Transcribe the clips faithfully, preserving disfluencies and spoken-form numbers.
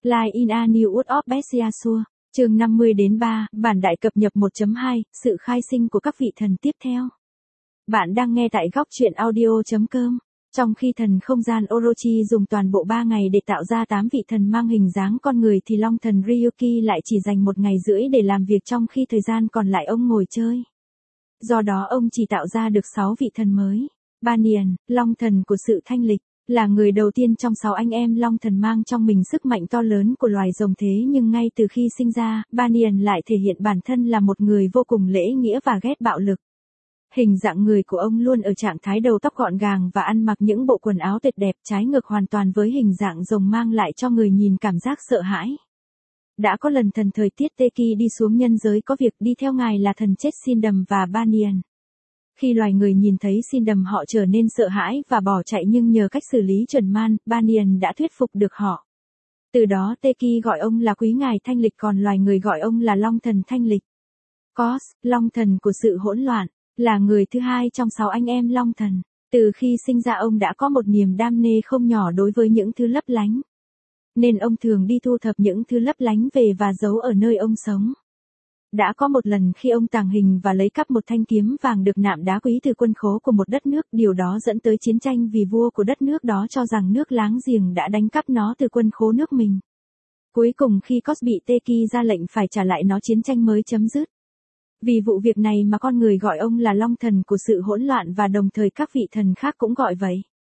Line in a New World of Bestiasure, chương năm mươi đến ba, bản đại cập nhật một chấm hai, sự khai sinh của các vị thần tiếp theo. Bạn đang nghe tại góc truyện audio chấm com. Trong khi thần không gian Orochi dùng toàn bộ ba ngày để tạo ra tám vị thần mang hình dáng con người thì Long thần Ryuki lại chỉ dành một ngày rưỡi để làm việc, trong khi thời gian còn lại ông ngồi chơi. Do đó ông chỉ tạo ra được sáu vị thần mới. Banyan, Long thần của sự thanh lịch, là người đầu tiên trong sáu anh em Long thần mang trong mình sức mạnh to lớn của loài rồng, thế nhưng ngay từ khi sinh ra, Banyan lại thể hiện bản thân là một người vô cùng lễ nghĩa và ghét bạo lực. Hình dạng người của ông luôn ở trạng thái đầu tóc gọn gàng và ăn mặc những bộ quần áo tuyệt đẹp, trái ngược hoàn toàn với hình dạng rồng mang lại cho người nhìn cảm giác sợ hãi. Đã có lần thần thời tiết Teki đi xuống nhân giới có việc đi theo ngài là thần chết Sindam và Banyan. Khi loài người nhìn thấy Sindam họ trở nên sợ hãi và bỏ chạy, nhưng nhờ cách xử lý chuẩn man, Banyan đã thuyết phục được họ. Từ đó Teki gọi ông là quý ngài thanh lịch, còn loài người gọi ông là Long thần thanh lịch. Kos, Long thần của sự hỗn loạn, là người thứ hai trong sáu anh em Long thần. Từ khi sinh ra ông đã có một niềm đam mê không nhỏ đối với những thứ lấp lánh. Nên ông thường đi thu thập những thứ lấp lánh về và giấu ở nơi ông sống. Đã có một lần khi ông tàng hình và lấy cắp một thanh kiếm vàng được nạm đá quý từ quân khố của một đất nước, điều đó dẫn tới chiến tranh vì vua của đất nước đó cho rằng nước láng giềng đã đánh cắp nó từ quân khố nước mình. Cuối cùng khi Kos bị Teki ra lệnh phải trả lại nó, chiến tranh mới chấm dứt. Vì vụ việc này mà con người gọi ông là Long thần của sự hỗn loạn, và đồng thời các vị thần khác cũng gọi vậy.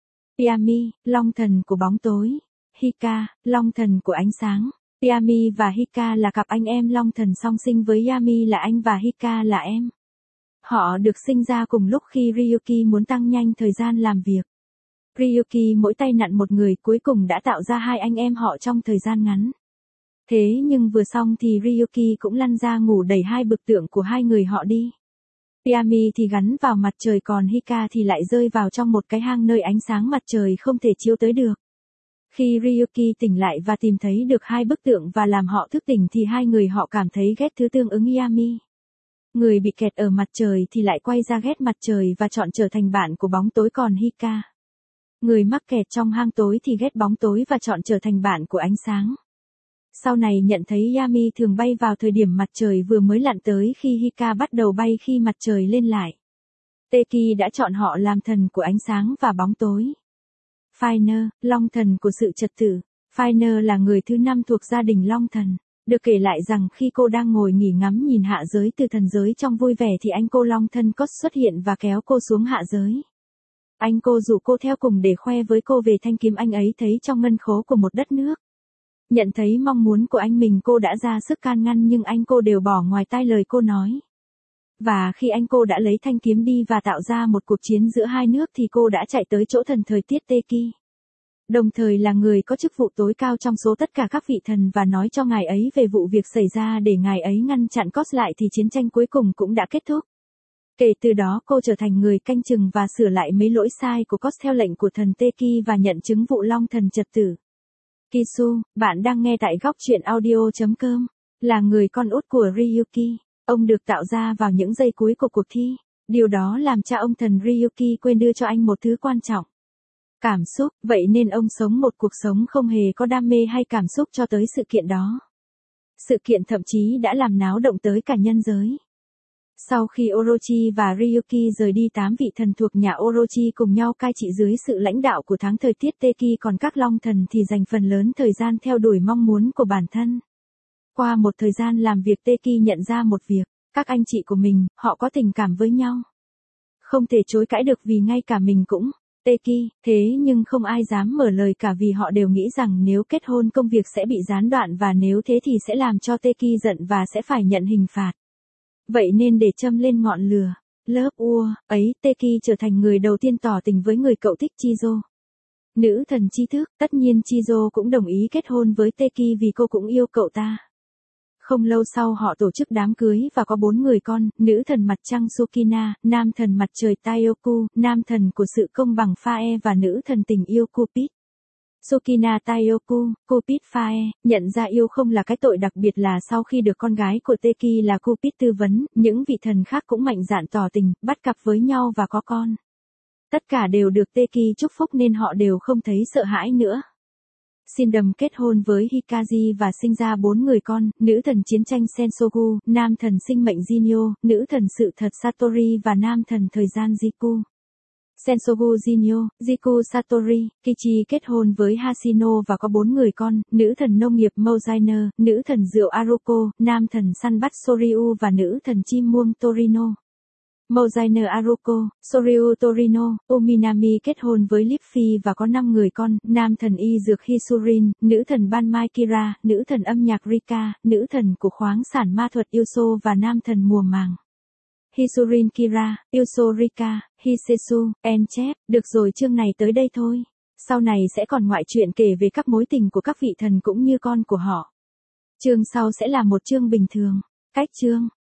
Yami, Long thần của bóng tối. Hika, Long thần của ánh sáng. Yami và Hika là cặp anh em Long thần song sinh, với Yami là anh và Hika là em. Họ được sinh ra cùng lúc khi Ryuki muốn tăng nhanh thời gian làm việc. Ryuki mỗi tay nặn một người, cuối cùng đã tạo ra hai anh em họ trong thời gian ngắn. Thế nhưng vừa xong thì Ryuki cũng lăn ra ngủ đẩy hai bức tượng của hai người họ đi. Yami thì gắn vào mặt trời, còn Hika thì lại rơi vào trong một cái hang nơi ánh sáng mặt trời không thể chiếu tới được. Khi Ryuki tỉnh lại và tìm thấy được hai bức tượng và làm họ thức tỉnh thì hai người họ cảm thấy ghét thứ tương ứng Yami. Người bị kẹt ở mặt trời thì lại quay ra ghét mặt trời và chọn trở thành bạn của bóng tối, còn Hika, người mắc kẹt trong hang tối thì ghét bóng tối và chọn trở thành bạn của ánh sáng. Sau này nhận thấy Yami thường bay vào thời điểm mặt trời vừa mới lặn tới, khi Hika bắt đầu bay khi mặt trời lên lại. Teki đã chọn họ làm thần của ánh sáng và bóng tối. Fire, Long thần của sự trật tự. Fire là người thứ năm thuộc gia đình Long thần. Được kể lại rằng khi cô đang ngồi nghỉ ngắm nhìn hạ giới từ thần giới trong vui vẻ thì anh cô Long thân Kos xuất hiện và kéo cô xuống hạ giới. Anh cô rủ cô theo cùng để khoe với cô về thanh kiếm anh ấy thấy trong ngân khố của một đất nước. Nhận thấy mong muốn của anh mình, cô đã ra sức can ngăn nhưng anh cô đều bỏ ngoài tai lời cô nói. Và khi anh cô đã lấy thanh kiếm đi và tạo ra một cuộc chiến giữa hai nước thì cô đã chạy tới chỗ thần thời tiết Teki, đồng thời là người có chức vụ tối cao trong số tất cả các vị thần, và nói cho ngài ấy về vụ việc xảy ra để ngài ấy ngăn chặn Kos lại, thì chiến tranh cuối cùng cũng đã kết thúc. Kể từ đó cô trở thành người canh chừng và sửa lại mấy lỗi sai của Kos theo lệnh của thần Teki và nhận chứng vụ Long thần trật tự. Kisu, bạn đang nghe tại góc truyện audio chấm com, là người con út của Ryuki. Ông được tạo ra vào những giây cuối của cuộc thi. Điều đó làm cha ông thần Ryuki quên đưa cho anh một thứ quan trọng: cảm xúc, vậy nên ông sống một cuộc sống không hề có đam mê hay cảm xúc cho tới sự kiện đó. Sự kiện thậm chí đã làm náo động tới cả nhân giới. Sau khi Orochi và Ryuki rời đi, tám vị thần thuộc nhà Orochi cùng nhau cai trị dưới sự lãnh đạo của tháng thời tiết Teki, còn các Long thần thì dành phần lớn thời gian theo đuổi mong muốn của bản thân. Qua một thời gian làm việc, Teki nhận ra một việc: các anh chị của mình, họ có tình cảm với nhau. Không thể chối cãi được vì ngay cả mình cũng Teki, thế nhưng không ai dám mở lời cả vì họ đều nghĩ rằng nếu kết hôn công việc sẽ bị gián đoạn, và nếu thế thì sẽ làm cho Teki giận và sẽ phải nhận hình phạt. Vậy nên để châm lên ngọn lửa lớp ua ấy, Teki trở thành người đầu tiên tỏ tình với người cậu thích, Chizo, nữ thần tri thức. Tất nhiên Chizo cũng đồng ý kết hôn với Teki vì cô cũng yêu cậu ta. Không lâu sau họ tổ chức đám cưới và có bốn người con: nữ thần mặt trăng Sukina, nam thần mặt trời Taioku, nam thần của sự công bằng Phae và nữ thần tình yêu Cupid. Sukina Taioku, Cupid Phae, nhận ra yêu không là cái tội, đặc biệt là sau khi được con gái của Teki là Cupid tư vấn, những vị thần khác cũng mạnh dạn tỏ tình, bắt cặp với nhau và có con. Tất cả đều được Teki chúc phúc nên họ đều không thấy sợ hãi nữa. Shindam kết hôn với Hikaji và sinh ra bốn người con, nữ thần chiến tranh Sensogu, nam thần sinh mệnh Jinyo, nữ thần sự thật Satori và nam thần thời gian Jiku. Sensogu Jinyo, Jiku Satori, Kichi kết hôn với Hashino và có bốn người con, nữ thần nông nghiệp Mozainer, nữ thần rượu Aruko, nam thần săn bắt Soryu và nữ thần chim muông Torino. Mozainer Aruko, Soryu Torino, Uminami kết hôn với Lippy và có năm người con, nam thần y dược Hisurin, nữ thần ban mai Kira, nữ thần âm nhạc Rika, nữ thần của khoáng sản ma thuật Yuso và nam thần mùa màng. Hisurin Kira, Yuso Rika, Hisesu, Enchep, được rồi chương này tới đây thôi. Sau này sẽ còn ngoại truyện kể về các mối tình của các vị thần cũng như con của họ. Chương sau sẽ là một chương bình thường. Cách chương